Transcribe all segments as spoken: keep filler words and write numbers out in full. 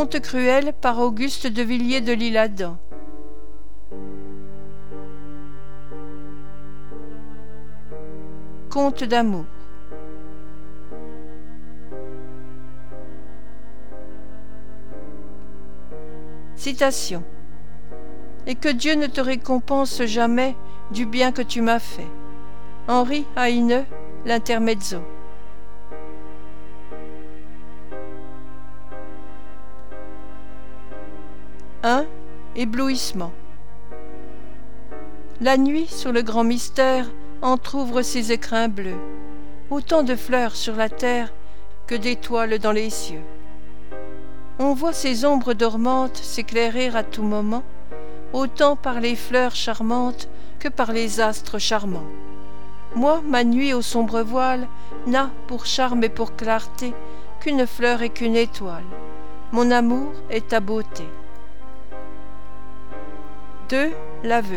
Conte cruel par Auguste de Villiers de l'Isle-Adam. Conte d'amour. Citation. Et que Dieu ne te récompense jamais du bien que tu m'as fait. Henri Heine, l'Intermezzo. un. Éblouissement. La nuit, sur le grand mystère, entr'ouvre ses écrins bleus, autant de fleurs sur la terre que d'étoiles dans les cieux. On voit ces ombres dormantes s'éclairer à tout moment, autant par les fleurs charmantes que par les astres charmants. Moi, ma nuit au sombre voile n'a pour charme et pour clarté qu'une fleur et qu'une étoile. Mon amour est ta beauté. deux. L'aveu.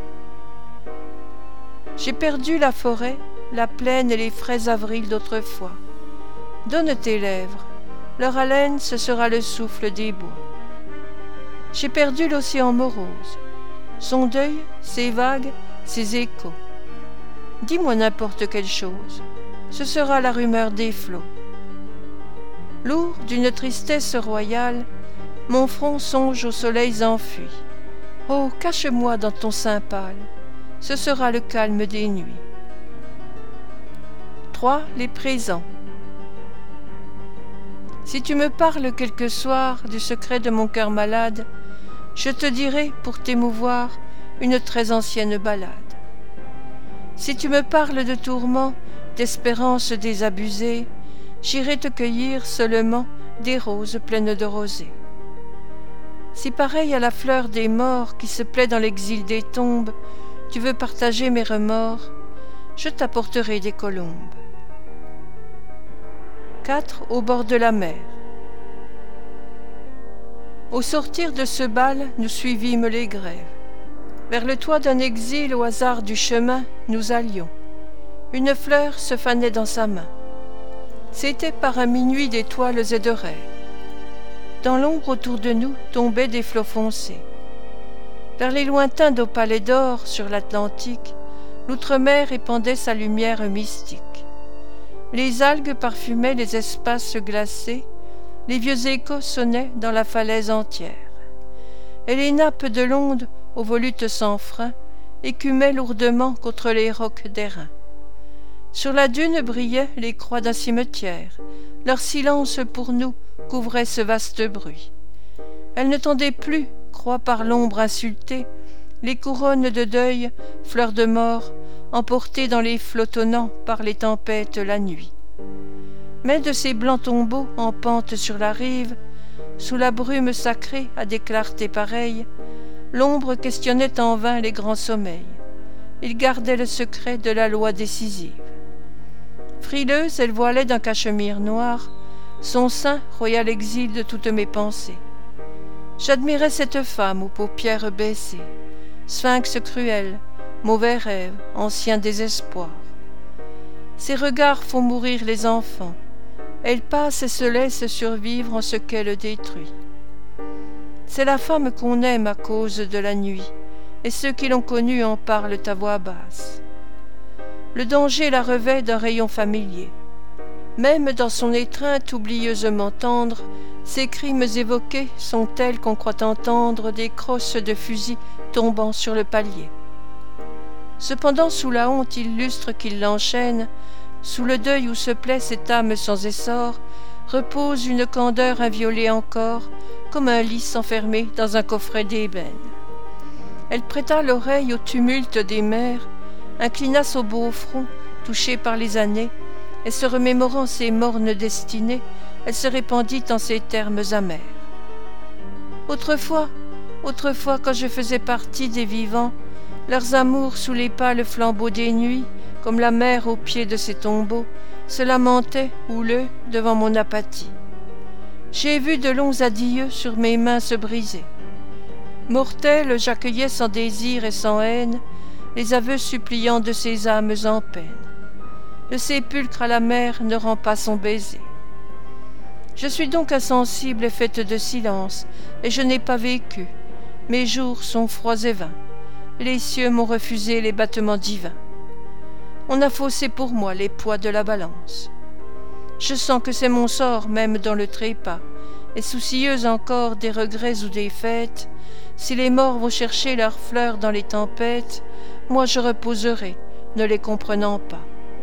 J'ai perdu la forêt, la plaine et les frais avrils d'autrefois. Donne tes lèvres, leur haleine ce sera le souffle des bois. J'ai perdu l'océan morose, son deuil, ses vagues, ses échos. Dis-moi n'importe quelle chose, ce sera la rumeur des flots. Lourd d'une tristesse royale, mon front songe aux soleils enfuis. Oh, cache-moi dans ton sein pâle, ce sera le calme des nuits. trois. Les présents. Si tu me parles quelque soir du secret de mon cœur malade, je te dirai, pour t'émouvoir, une très ancienne ballade. Si tu me parles de tourments, d'espérances désabusées, j'irai te cueillir seulement des roses pleines de rosée. Si pareil à la fleur des morts qui se plaît dans l'exil des tombes, tu veux partager mes remords, je t'apporterai des colombes. quatre. Au bord de la mer. Au sortir de ce bal, nous suivîmes les grèves. Vers le toit d'un exil au hasard du chemin, nous allions. Une fleur se fanait dans sa main. C'était par un minuit d'étoiles et de rêves. Dans l'ombre autour de nous tombaient des flots foncés. Vers les lointains d'opales d'or sur l'Atlantique, l'outre-mer répandait sa lumière mystique. Les algues parfumaient les espaces glacés, les vieux échos sonnaient dans la falaise entière. Et les nappes de l'onde, aux volutes sans frein, écumaient lourdement contre les rocs d'airain. Sur la dune brillaient les croix d'un cimetière, leur silence pour nous couvrait ce vaste bruit. Elle ne tendait plus, croix par l'ombre insultée, les couronnes de deuil, fleurs de mort, emportées dans les flottonnants par les tempêtes la nuit. Mais de ces blancs tombeaux en pente sur la rive, sous la brume sacrée à des clartés pareilles, l'ombre questionnait en vain les grands sommeils. Il gardait le secret de la loi décisive. Frileuse, elle voilait d'un cachemire noir son sein, royal exil de toutes mes pensées. J'admirais cette femme aux paupières baissées, sphinx cruel, mauvais rêve, ancien désespoir. Ses regards font mourir les enfants. Elle passe et se laisse survivre en ce qu'elle détruit. C'est la femme qu'on aime à cause de la nuit, et ceux qui l'ont connue en parlent à voix basse. Le danger la revêt d'un rayon familier. Même dans son étreinte oublieusement tendre, ses crimes évoqués sont tels qu'on croit entendre des crosses de fusil tombant sur le palier. Cependant, sous la honte illustre qui l'enchaîne, sous le deuil où se plaît cette âme sans essor, repose une candeur inviolée encore, comme un lys enfermé dans un coffret d'ébène. Elle prêta l'oreille au tumulte des mers, inclina son beau front, touché par les années, et se remémorant ses mornes destinées, elle se répandit en ces termes amers. Autrefois, autrefois, quand je faisais partie des vivants, leurs amours sous les pâles flambeaux des nuits, comme la mer au pied de ses tombeaux, se lamentaient, houleux, devant mon apathie. J'ai vu de longs adieux sur mes mains se briser. Mortelle, j'accueillais sans désir et sans haine les aveux suppliants de ces âmes en peine. Le sépulcre à la mer ne rend pas son baiser. Je suis donc insensible et faite de silence, et je n'ai pas vécu. Mes jours sont froids et vains. Les cieux m'ont refusé les battements divins. On a faussé pour moi les poids de la balance. Je sens que c'est mon sort même dans le trépas, et soucieuse encore des regrets ou des fêtes, si les morts vont chercher leurs fleurs dans les tempêtes, moi je reposerai, ne les comprenant pas.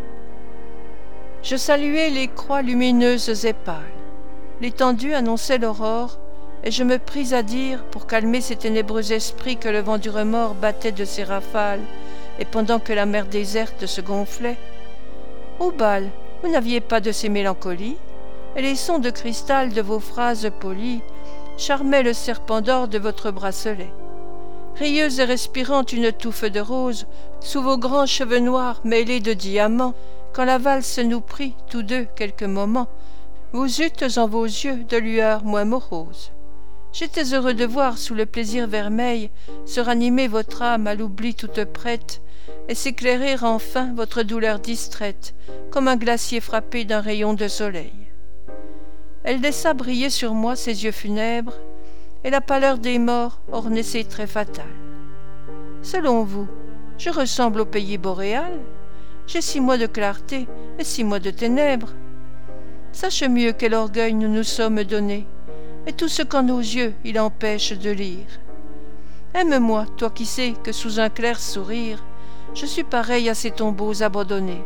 Je saluai les croix lumineuses et pâles. L'étendue annonçait l'aurore, et je me pris à dire, pour calmer ces ténébreux esprits que le vent du remords battait de ses rafales, et pendant que la mer déserte se gonflait, « Au bal, vous n'aviez pas de ces mélancolies, et les sons de cristal de vos phrases polies charmaient le serpent d'or de votre bracelet. Rieuse et respirante une touffe de roses, sous vos grands cheveux noirs mêlés de diamants, quand la valse nous prit, tous deux, quelques moments, vous eûtes en vos yeux de lueurs moins moroses. J'étais heureux de voir sous le plaisir vermeil se ranimer votre âme à l'oubli toute prête, et s'éclairer enfin votre douleur distraite, comme un glacier frappé d'un rayon de soleil. Elle laissa briller sur moi ses yeux funèbres, et la pâleur des morts ornait ses traits fatals. Selon vous, je ressemble au pays boréal? J'ai six mois de clarté et six mois de ténèbres. Sache mieux quel orgueil nous nous sommes donnés, et tout ce qu'en nos yeux il empêche de lire. Aime-moi, toi qui sais que sous un clair sourire, je suis pareil à ces tombeaux abandonnés.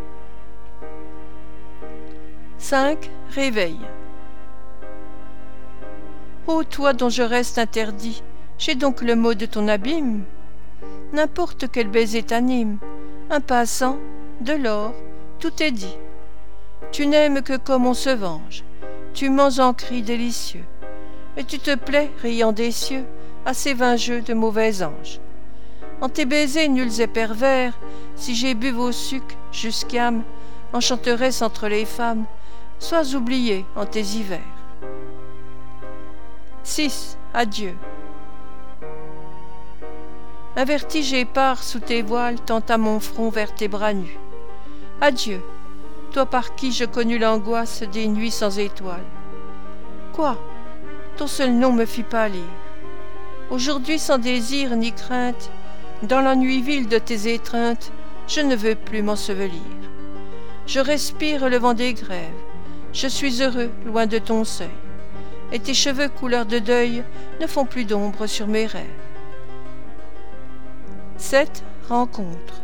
cinq. Réveil. Ô toi dont je reste interdit, j'ai donc le mot de ton abîme. N'importe quel baiser t'anime, un passant, de l'or, tout est dit. Tu n'aimes que comme on se venge, tu mens en cris délicieux, et tu te plais, riant des cieux, à ces vains jeux de mauvais anges. En tes baisers nuls et pervers, si j'ai bu vos sucs jusqu'âme, enchanteresse entre les femmes, sois oublié en tes hivers. six. Adieu. Un vertige épars sous tes voiles tend à mon front vers tes bras nus. Adieu, toi par qui je connus l'angoisse des nuits sans étoiles. Quoi? Ton seul nom me fit pâlir. Aujourd'hui sans désir ni crainte, dans l'ennui vil de tes étreintes, je ne veux plus m'ensevelir. Je respire le vent des grèves, je suis heureux loin de ton seuil, et tes cheveux couleur de deuil ne font plus d'ombre sur mes rêves. sept. Rencontre.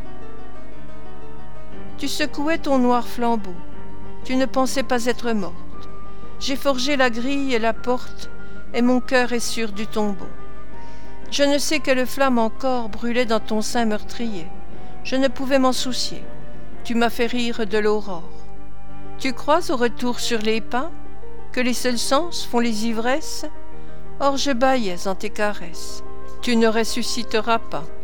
Tu secouais ton noir flambeau, tu ne pensais pas être morte. J'ai forgé la grille et la porte, et mon cœur est sûr du tombeau. Je ne sais quelle flamme encore brûlait dans ton sein meurtrier. Je ne pouvais m'en soucier. Tu m'as fait rire de l'aurore. Tu crois au retour sur les pins, que les seuls sens font les ivresses? Or je bâillais en tes caresses. Tu ne ressusciteras pas.